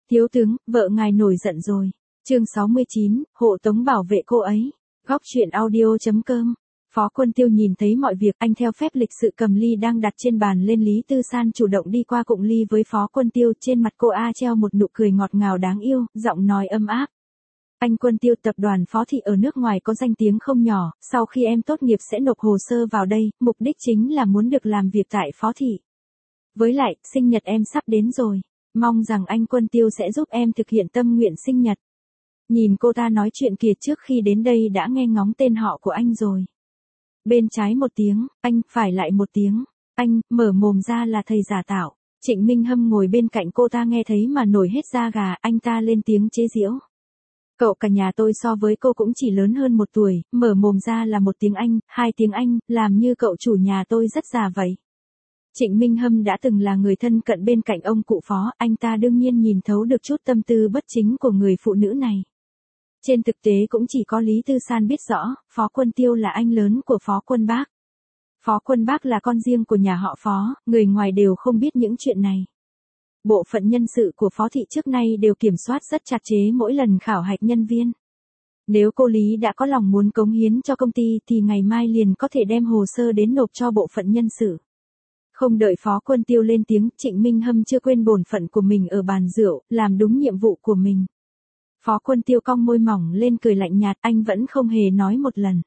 Thiếu tướng, vợ ngài nổi giận rồi. Chương 69, hộ tống bảo vệ cô ấy. Góc truyện audio.com. Phó Quân Tiêu nhìn thấy mọi việc, anh theo phép lịch sự cầm ly đang đặt trên bàn lên. Lý Tư San chủ động đi qua cụng ly với Phó Quân Tiêu, trên mặt cô treo một nụ cười ngọt ngào đáng yêu, giọng nói ấm áp. Anh Quân Tiêu, tập đoàn Phó Thị ở nước ngoài có danh tiếng không nhỏ, sau khi em tốt nghiệp sẽ nộp hồ sơ vào đây, mục đích chính là muốn được làm việc tại Phó Thị. Với lại, sinh nhật em sắp đến rồi, mong rằng anh Quân Tiêu sẽ giúp em thực hiện tâm nguyện sinh nhật. Nhìn cô ta nói chuyện kìa, trước khi đến đây đã nghe ngóng tên họ của anh rồi. Bên trái một tiếng, anh, phải lại một tiếng, anh, mở mồm ra là thầy giả tạo. Trịnh Minh Hâm ngồi bên cạnh cô ta nghe thấy mà nổi hết da gà, anh ta lên tiếng chế giễu. Cậu cả nhà tôi so với cô cũng chỉ lớn hơn 1 tuổi, mở mồm ra là 1 tiếng Anh, 2 tiếng Anh, làm như cậu chủ nhà tôi rất già vậy. Trịnh Minh Hâm đã từng là người thân cận bên cạnh ông cụ Phó, anh ta đương nhiên nhìn thấu được chút tâm tư bất chính của người phụ nữ này. Trên thực tế cũng chỉ có Lý Tư San biết rõ, Phó Quân Tiêu là anh lớn của Phó Quân Bác. Phó Quân Bác là con riêng của nhà họ Phó, người ngoài đều không biết những chuyện này. Bộ phận nhân sự của Phó Thị trước nay đều kiểm soát rất chặt chẽ mỗi lần khảo hạch nhân viên. Nếu cô Lý đã có lòng muốn cống hiến cho công ty thì ngày mai liền có thể đem hồ sơ đến nộp cho bộ phận nhân sự. Không đợi Phó Quân Tiêu lên tiếng, Trịnh Minh Hâm chưa quên bổn phận của mình ở bàn rượu, làm đúng nhiệm vụ của mình. Phó Quân Tiêu cong môi mỏng lên cười lạnh nhạt, anh vẫn không hề nói một lần.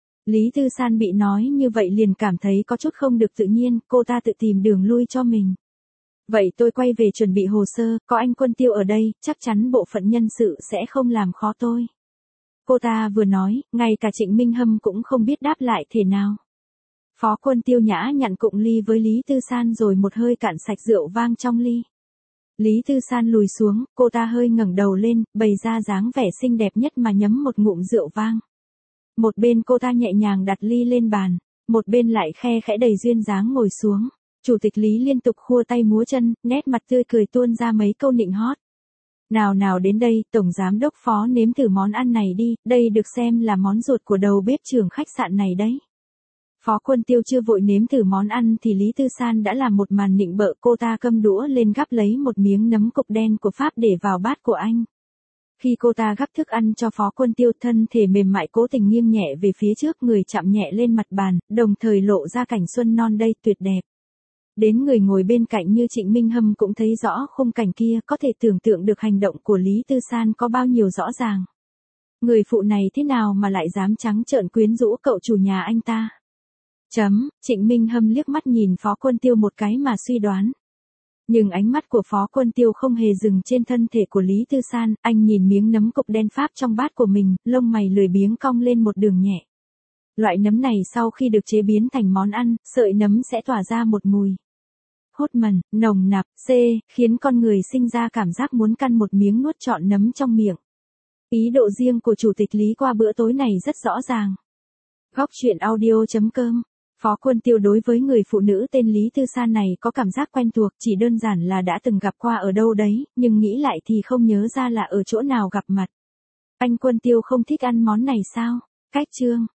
Lý Tư San bị nói như vậy liền cảm thấy có chút không được tự nhiên, cô ta tự tìm đường lui cho mình. Vậy tôi quay về chuẩn bị hồ sơ, có anh Quân Tiêu ở đây, chắc chắn bộ phận nhân sự sẽ không làm khó tôi. Cô ta vừa nói, ngay cả Trịnh Minh Hâm cũng không biết đáp lại thế nào. Phó Quân Tiêu nhã nhặn cụng ly với Lý Tư San rồi một hơi cạn sạch rượu vang trong ly. Lý Tư San lùi xuống, cô ta hơi ngẩng đầu lên, bày ra dáng vẻ xinh đẹp nhất mà nhấm một ngụm rượu vang. Một bên cô ta nhẹ nhàng đặt ly lên bàn, một bên lại khe khẽ đầy duyên dáng ngồi xuống. Chủ tịch Lý liên tục khua tay múa chân, nét mặt tươi cười tuôn ra mấy câu nịnh hót. Nào nào đến đây, Tổng Giám đốc Phó nếm thử món ăn này đi, đây được xem là món ruột của đầu bếp trưởng khách sạn này đấy. Phó Quân Tiêu chưa vội nếm thử món ăn thì Lý Tư San đã làm một màn nịnh bợ, cô ta cầm đũa lên gắp lấy một miếng nấm cục đen của Pháp để vào bát của anh. Khi cô ta gắp thức ăn cho Phó Quân Tiêu, thân thể mềm mại cố tình nghiêng nhẹ về phía trước, người chạm nhẹ lên mặt bàn, đồng thời lộ ra cảnh xuân non đây tuyệt đẹp. Đến người ngồi bên cạnh như Trịnh Minh Hâm cũng thấy rõ khung cảnh kia, có thể tưởng tượng được hành động của Lý Tư San có bao nhiêu rõ ràng. Người phụ này thế nào mà lại dám trắng trợn quyến rũ cậu chủ nhà anh ta? Trịnh Minh Hâm liếc mắt nhìn Phó Quân Tiêu một cái mà suy đoán. Nhưng ánh mắt của Phó Quân Tiêu không hề dừng trên thân thể của Lý Tư San, anh nhìn miếng nấm cục đen Pháp trong bát của mình, lông mày lười biếng cong lên một đường nhẹ. Loại nấm này sau khi được chế biến thành món ăn, sợi nấm sẽ tỏa ra một mùi hốt mần, nồng nặc, khiến con người sinh ra cảm giác muốn căn một miếng nuốt trọn nấm trong miệng. Ý độ riêng của Chủ tịch Lý qua bữa tối này rất rõ ràng. Góc truyện audio.com. Phó Quân Tiêu đối với người phụ nữ tên Lý Tư San này có cảm giác quen thuộc, chỉ đơn giản là đã từng gặp qua ở đâu đấy, nhưng nghĩ lại thì không nhớ ra là ở chỗ nào gặp mặt. Anh Quân Tiêu không thích ăn món này sao? Cách chương.